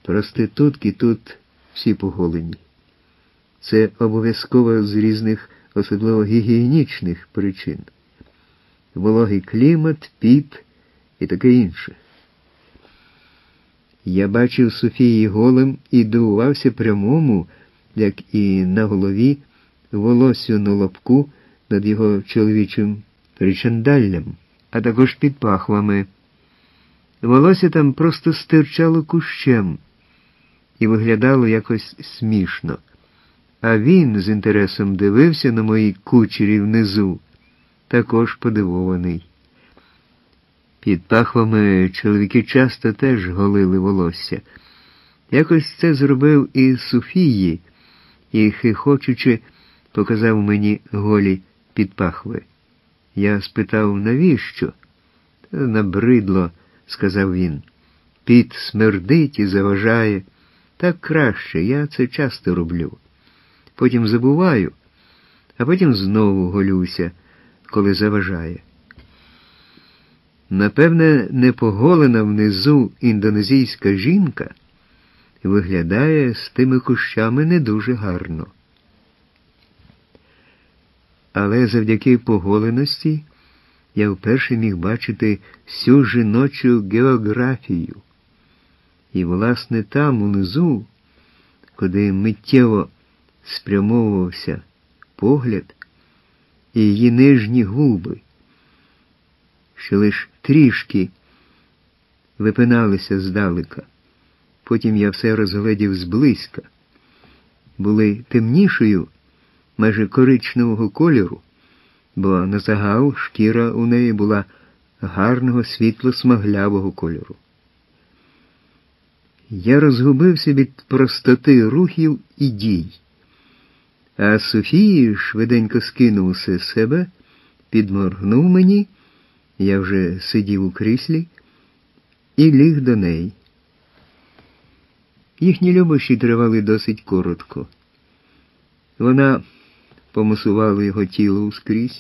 Проститутки тут всі поголені. Це обов'язково з різних, особливо гігієнічних причин. Вологий клімат, піт і таке інше. Я бачив Софії голим і дивувався прямому, як і на голові, волоссю на лобку над його чоловічим причандаллям, а також під пахвами. Волосся там просто стирчало кущем і виглядало якось смішно. А він з інтересом дивився на мої кучері внизу, також подивований. Під пахвами чоловіки часто теж голили волосся. Якось це зробив і Софії, і, хихочучи, показав мені голі підпахви. Я спитав, навіщо? Набридло, сказав він. Піт смердить і заважає. Так краще, я це часто роблю. Потім забуваю, а потім знову голюся, коли заважає. Напевне, непоголена внизу індонезійська жінка виглядає з тими кущами не дуже гарно. Але завдяки поголеності я вперше міг бачити всю жіночу географію. І, власне, там, унизу, куди миттєво спрямовувався погляд, і її нижні губи, що лиш трішки випиналися здалека. Потім я все розгледів зблизька. Були темнішою, майже коричневого кольору, бо назагал шкіра у неї була гарного світло-смаглявого кольору. Я розгубився від простоти рухів і дій. А Софії швиденько скинув усе з себе, підморгнув мені, я вже сидів у кріслі, і ліг до неї. Їхні любощі тривали досить коротко. Вона помасувала його тіло ускрізь,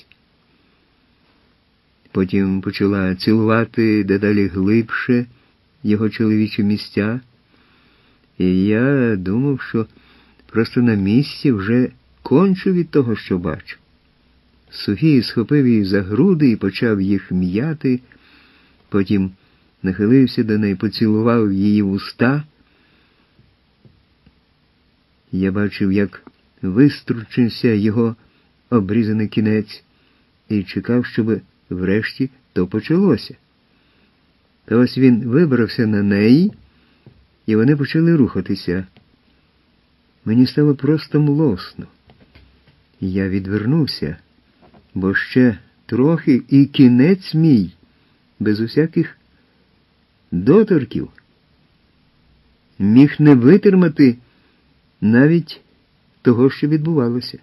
потім почала цілувати дедалі глибше його чоловічі місця, і я думав, що просто на місці вже кончу від того, що бачу. Софія схопив її за груди і почав їх м'яти, потім нахилився до неї, поцілував її в уста. Я бачив, як вистручився його обрізаний кінець, і чекав, щоб врешті то почалося. Та ось він вибрався на неї, і вони почали рухатися. Мені стало просто млосно. Я відвернувся, бо ще трохи і кінець мій, без усяких доторків, міг не витримати навіть того, що відбувалося.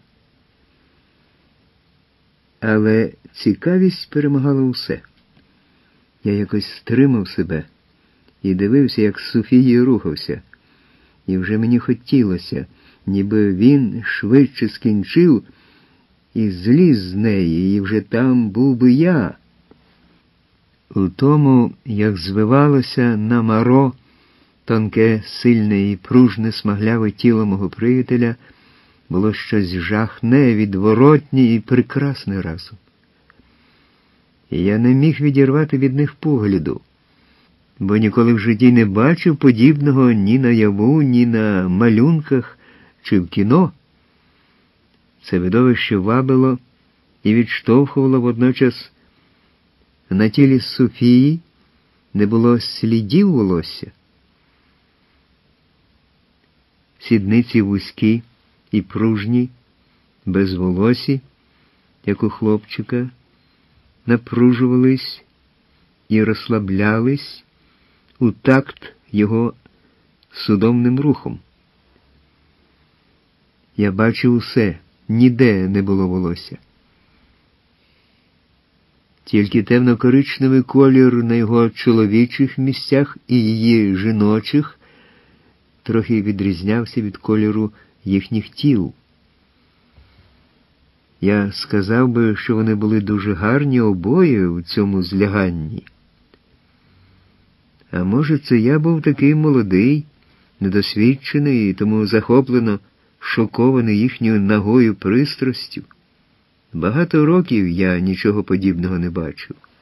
Але цікавість перемагала усе. Я якось стримав себе і дивився, як Софії рухався. І вже мені хотілося, ніби він швидше скінчив і зліз з неї, і вже там був би я. У тому, як звивалося на маро тонке, сильне і пружне смагляве тіло мого приятеля, було щось жахне, відворотнє і прекрасне разом. І я не міг відірвати від них погляду, бо ніколи в житті не бачив подібного ні наяву, ні на малюнках чи в кіно. Це видовище вабило і відштовхувало водночас. На тілі Софії не було слідів волосся. Сідниці вузькі і пружні, без волосі, як у хлопчика, напружувались і розслаблялись у такт його судомним рухом. Я бачив усе, ніде не було волосся. Тільки темно-коричневий колір на його чоловічих місцях і її жіночих трохи відрізнявся від кольору їхніх тіл. Я сказав би, що вони були дуже гарні обоє у цьому зляганні. А може, це я був такий молодий, недосвідчений і тому захоплено шокований їхньою нагою пристрастю. Багато років я нічого подібного не бачив.